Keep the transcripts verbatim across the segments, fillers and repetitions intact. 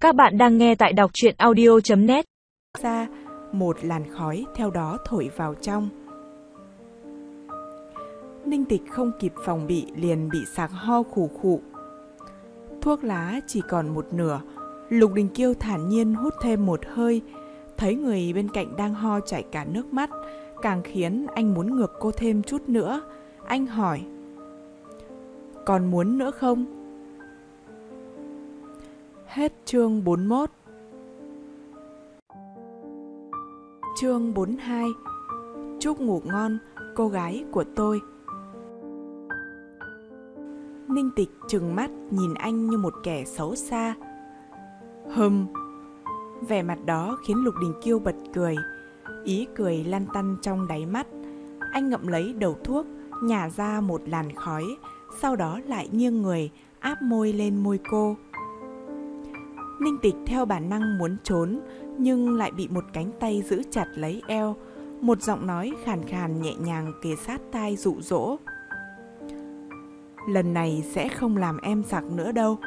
Các bạn đang nghe tại đọc truyện audio chấm net. Ra một làn khói theo đó thổi vào trong. Ninh Tịch không kịp phòng bị liền bị sặc ho khủ khụ. Thuốc lá chỉ còn một nửa. Lục Đình Kiêu thản nhiên hút thêm một hơi. Thấy người bên cạnh đang ho chảy cả nước mắt, càng khiến anh muốn ngược cô thêm chút nữa. Anh hỏi: còn muốn nữa không? Hết chương bốn mươi mốt. Chương bốn mươi hai. Chúc ngủ ngon, cô gái của tôi. Ninh Tịch trừng mắt nhìn anh như một kẻ xấu xa. Hừm. Vẻ mặt đó khiến Lục Đình Kiêu bật cười. Ý cười lăn tăn trong đáy mắt. Anh ngậm lấy đầu thuốc, nhả ra một làn khói, sau đó lại nghiêng người, áp môi lên môi cô. Ninh Tịch theo bản năng muốn trốn, nhưng lại bị một cánh tay giữ chặt lấy eo. Một giọng nói khàn khàn nhẹ nhàng kề sát tai dụ dỗ: lần này sẽ không làm em sặc nữa đâu.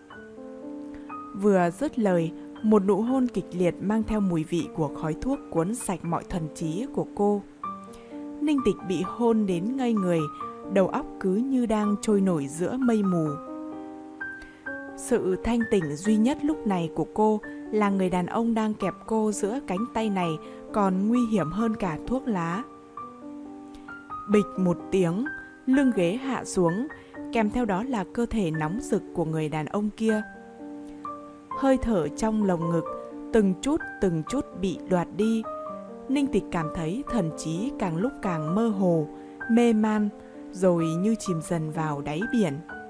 Vừa dứt lời, một nụ hôn kịch liệt mang theo mùi vị của khói thuốc cuốn sạch mọi thần trí của cô. Ninh Tịch bị hôn đến ngây người, đầu óc cứ như đang trôi nổi giữa mây mù. Sự thanh tỉnh duy nhất lúc này của cô là người đàn ông đang kẹp cô giữa cánh tay này còn nguy hiểm hơn cả thuốc lá. Bịch một tiếng, lưng ghế hạ xuống, kèm theo đó là cơ thể nóng rực của người đàn ông kia. Hơi thở trong lồng ngực từng chút từng chút bị đoạt đi. Ninh Tịch cảm thấy thần trí càng lúc càng mơ hồ, mê man, rồi như chìm dần vào đáy biển.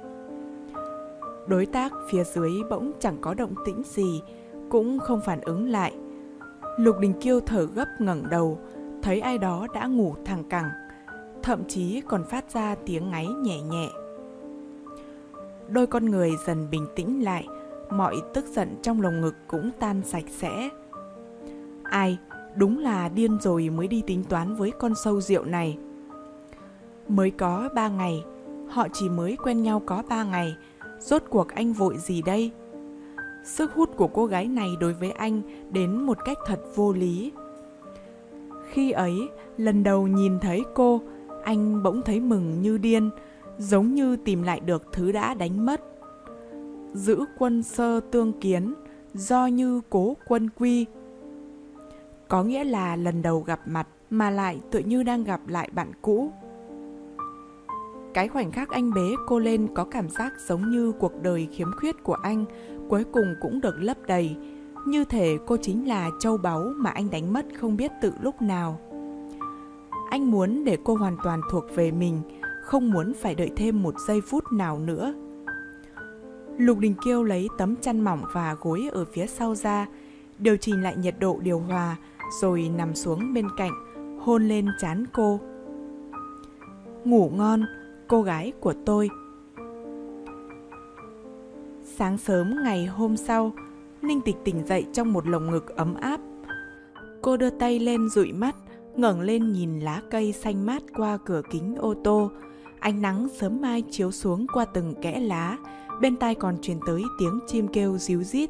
Đối tác phía dưới bỗng chẳng có động tĩnh gì, cũng không phản ứng lại. Lục Đình Kiêu thở gấp ngẩng đầu, thấy ai đó đã ngủ thẳng cẳng, thậm chí còn phát ra tiếng ngáy nhẹ nhẹ. Đôi con người dần bình tĩnh lại, mọi tức giận trong lồng ngực cũng tan sạch sẽ. Ai, đúng là điên rồi mới đi tính toán với con sâu rượu này. Mới có ba ngày, họ chỉ mới quen nhau có ba ngày, rốt cuộc anh vội gì đây? Sức hút của cô gái này đối với anh đến một cách thật vô lý. Khi ấy, lần đầu nhìn thấy cô, anh bỗng thấy mừng như điên, giống như tìm lại được thứ đã đánh mất. Giữ quân sơ tương kiến, do như cố quân quy. Có nghĩa là lần đầu gặp mặt mà lại tựa như đang gặp lại bạn cũ. Cái khoảnh khắc anh bế cô lên có cảm giác giống như cuộc đời khiếm khuyết của anh cuối cùng cũng được lấp đầy, như thể cô chính là châu báu mà anh đánh mất không biết từ lúc nào. Anh muốn để cô hoàn toàn thuộc về mình, không muốn phải đợi thêm một giây phút nào nữa. Lục Đình Kiêu lấy tấm chăn mỏng và gối ở phía sau ra, điều chỉnh lại nhiệt độ điều hòa, rồi nằm xuống bên cạnh, hôn lên trán cô. Ngủ ngon, cô gái của tôi. Sáng sớm ngày hôm sau, Ninh Tịch tỉnh dậy trong một lồng ngực ấm áp. Cô đưa tay lên dụi mắt, ngẩng lên nhìn lá cây xanh mát qua cửa kính ô tô. Ánh nắng sớm mai chiếu xuống qua từng kẽ lá, bên tai còn truyền tới tiếng chim kêu ríu rít.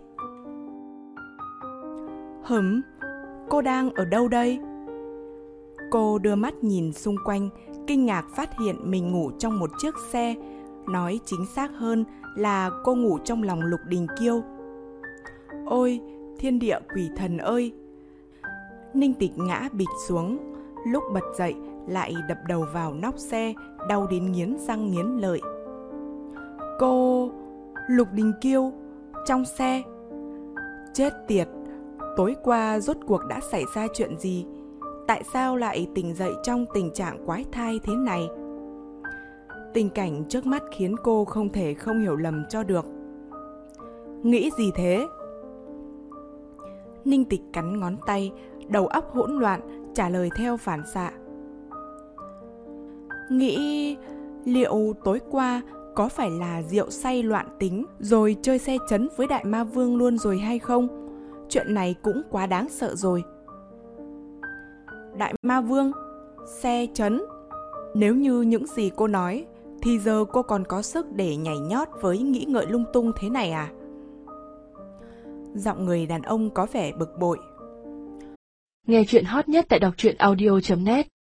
Hửm, cô đang ở đâu đây? Cô đưa mắt nhìn xung quanh, kinh ngạc phát hiện mình ngủ trong một chiếc xe. Nói chính xác hơn là cô ngủ trong lòng Lục Đình Kiêu. Ôi, thiên địa quỷ thần ơi! Ninh Tịch ngã bịch xuống, lúc bật dậy lại đập đầu vào nóc xe, đau đến nghiến răng nghiến lợi. Cô... Lục Đình Kiêu, trong xe. Chết tiệt, tối qua rốt cuộc đã xảy ra chuyện gì? Tại sao lại tỉnh dậy trong tình trạng quái thai thế này? Tình cảnh trước mắt khiến cô không thể không hiểu lầm cho được. Nghĩ gì thế? Ninh Tịch cắn ngón tay, đầu óc hỗn loạn, trả lời theo phản xạ. Nghĩ liệu tối qua có phải là rượu say loạn tính rồi chơi xe chấn với Đại Ma Vương luôn rồi hay không? Chuyện này cũng quá đáng sợ rồi. Đại Ma Vương? Xe chấn? Nếu như những gì cô nói, thì giờ cô còn có sức để nhảy nhót với nghĩ ngợi lung tung thế này à? Giọng người đàn ông có vẻ bực bội. Nghe chuyện hot nhất tại đọc truyện audio chấm net.